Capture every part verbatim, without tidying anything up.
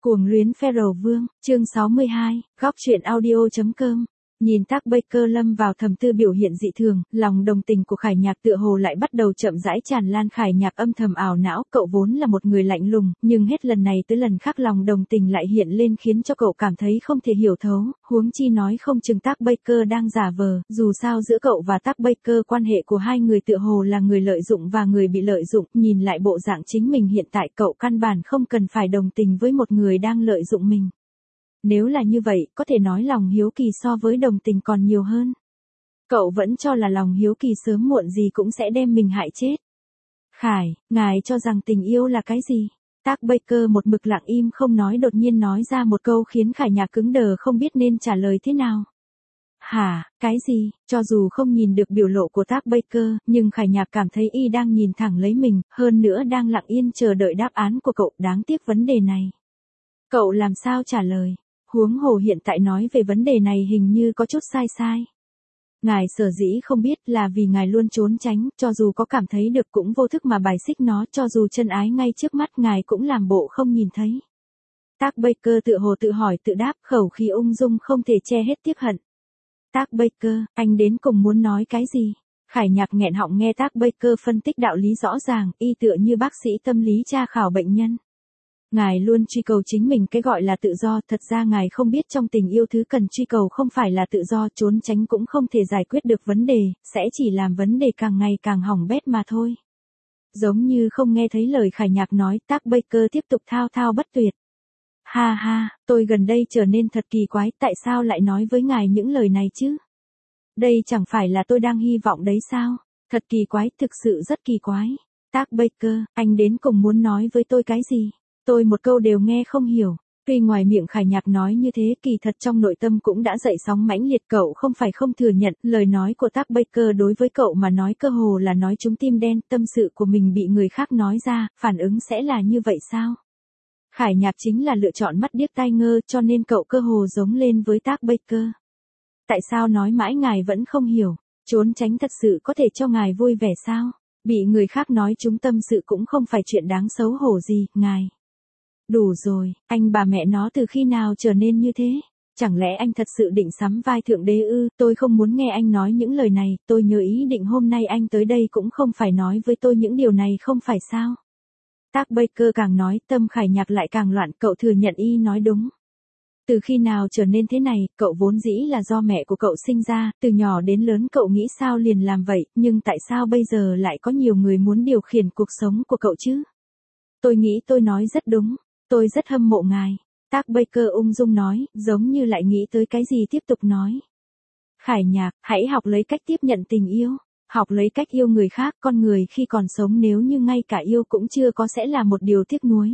Cuồng luyến Pharaoh Vương, chương sáu mươi hai, góc truyện audio.com. Nhìn Tác Baker lâm vào thầm tư biểu hiện dị thường, lòng đồng tình của Khải Nhạc tựa hồ lại bắt đầu chậm rãi tràn lan. Khải Nhạc âm thầm ảo não, cậu vốn là một người lạnh lùng, nhưng hết lần này tới lần khác lòng đồng tình lại hiện lên khiến cho cậu cảm thấy không thể hiểu thấu, huống chi nói không chừng Tác Baker đang giả vờ, dù sao giữa cậu và Tác Baker quan hệ của hai người tựa hồ là người lợi dụng và người bị lợi dụng, nhìn lại bộ dạng chính mình hiện tại cậu căn bản không cần phải đồng tình với một người đang lợi dụng mình. Nếu là như vậy, có thể nói lòng hiếu kỳ so với đồng tình còn nhiều hơn. Cậu vẫn cho là lòng hiếu kỳ sớm muộn gì cũng sẽ đem mình hại chết. Khải, ngài cho rằng tình yêu là cái gì? Tác Baker một mực lặng im không nói đột nhiên nói ra một câu khiến Khải Nhạc cứng đờ không biết nên trả lời thế nào. Hả, cái gì? Cho dù không nhìn được biểu lộ của Tác Baker, nhưng Khải Nhạc cảm thấy y đang nhìn thẳng lấy mình, hơn nữa đang lặng yên chờ đợi đáp án của cậu. Đáng tiếc vấn đề này. Cậu làm sao trả lời? Huống hồ hiện tại nói về vấn đề này hình như có chút sai sai. Ngài sở dĩ không biết là vì ngài luôn trốn tránh, cho dù có cảm thấy được cũng vô thức mà bài xích nó, cho dù chân ái ngay trước mắt ngài cũng làm bộ không nhìn thấy. Tác Baker tự hồ tự hỏi tự đáp, khẩu khí ung dung không thể che hết tiếc hận. Tác Baker, anh đến cùng muốn nói cái gì? Khải Nhạc nghẹn họng nghe Tác Baker phân tích đạo lý rõ ràng, y tựa như bác sĩ tâm lý tra khảo bệnh nhân. Ngài luôn truy cầu chính mình cái gọi là tự do, thật ra ngài không biết trong tình yêu thứ cần truy cầu không phải là tự do, trốn tránh cũng không thể giải quyết được vấn đề, sẽ chỉ làm vấn đề càng ngày càng hỏng bét mà thôi. Giống như không nghe thấy lời Khải Nhạc nói, Tác Baker tiếp tục thao thao bất tuyệt. Ha ha, tôi gần đây trở nên thật kỳ quái, tại sao lại nói với ngài những lời này chứ? Đây chẳng phải là tôi đang hy vọng đấy sao? Thật kỳ quái, thực sự rất kỳ quái. Tác Baker, anh đến cùng muốn nói với tôi cái gì? Tôi một câu đều nghe không hiểu. Tuy ngoài miệng Khải Nhạc nói như thế, kỳ thật trong nội tâm cũng đã dậy sóng mãnh liệt. Cậu không phải không thừa nhận, lời nói của Tác Baker đối với cậu mà nói cơ hồ là nói trúng tim đen, tâm sự của mình bị người khác nói ra, phản ứng sẽ là như vậy sao? Khải Nhạc chính là lựa chọn mắt điếc tai ngơ, cho nên cậu cơ hồ giống lên với Tác Baker. Tại sao nói mãi ngài vẫn không hiểu? Trốn tránh thật sự có thể cho ngài vui vẻ sao? Bị người khác nói trúng tâm sự cũng không phải chuyện đáng xấu hổ gì, ngài. Đủ rồi, anh bà mẹ nó từ khi nào trở nên như thế? Chẳng lẽ anh thật sự định sắm vai thượng đế ư? Tôi không muốn nghe anh nói những lời này, tôi nhớ ý định hôm nay anh tới đây cũng không phải nói với tôi những điều này không phải sao? Tác Baker càng nói, tâm Khải Nhạc lại càng loạn, cậu thừa nhận y nói đúng. Từ khi nào trở nên thế này, cậu vốn dĩ là do mẹ của cậu sinh ra, từ nhỏ đến lớn cậu nghĩ sao liền làm vậy, nhưng tại sao bây giờ lại có nhiều người muốn điều khiển cuộc sống của cậu chứ? Tôi nghĩ tôi nói rất đúng. Tôi rất hâm mộ ngài. Tác Baker ung dung nói, giống như lại nghĩ tới cái gì tiếp tục nói. Khải Nhạc, hãy học lấy cách tiếp nhận tình yêu. Học lấy cách yêu người khác, con người khi còn sống nếu như ngay cả yêu cũng chưa có sẽ là một điều tiếc nuối.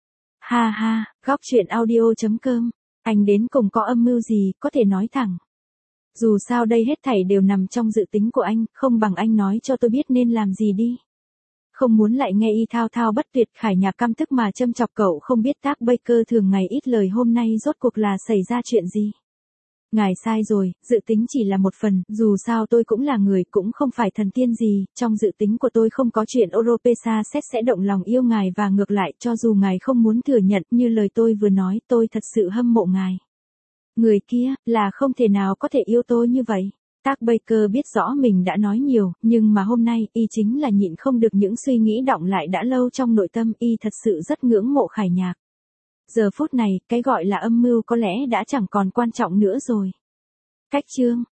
Ha ha, góc truyện audio.com. Anh đến cùng có âm mưu gì, có thể nói thẳng. Dù sao đây hết thảy đều nằm trong dự tính của anh, không bằng anh nói cho tôi biết nên làm gì đi. Không muốn lại nghe y thao thao bất tuyệt. Khải Nhạc căm tức mà châm chọc cậu không biết Tác Baker thường ngày ít lời hôm nay rốt cuộc là xảy ra chuyện gì. Ngài sai rồi, dự tính chỉ là một phần, dù sao tôi cũng là người, cũng không phải thần tiên gì, trong dự tính của tôi không có chuyện Oropesa xét sẽ động lòng yêu ngài và ngược lại, cho dù ngài không muốn thừa nhận, như lời tôi vừa nói, tôi thật sự hâm mộ ngài. Người kia, là không thể nào có thể yêu tôi như vậy. Tác Baker biết rõ mình đã nói nhiều, nhưng mà hôm nay, y chính là nhịn không được những suy nghĩ đọng lại đã lâu trong nội tâm, y thật sự rất ngưỡng mộ Khải Nhạc. Giờ phút này, cái gọi là âm mưu có lẽ đã chẳng còn quan trọng nữa rồi. Cách chương.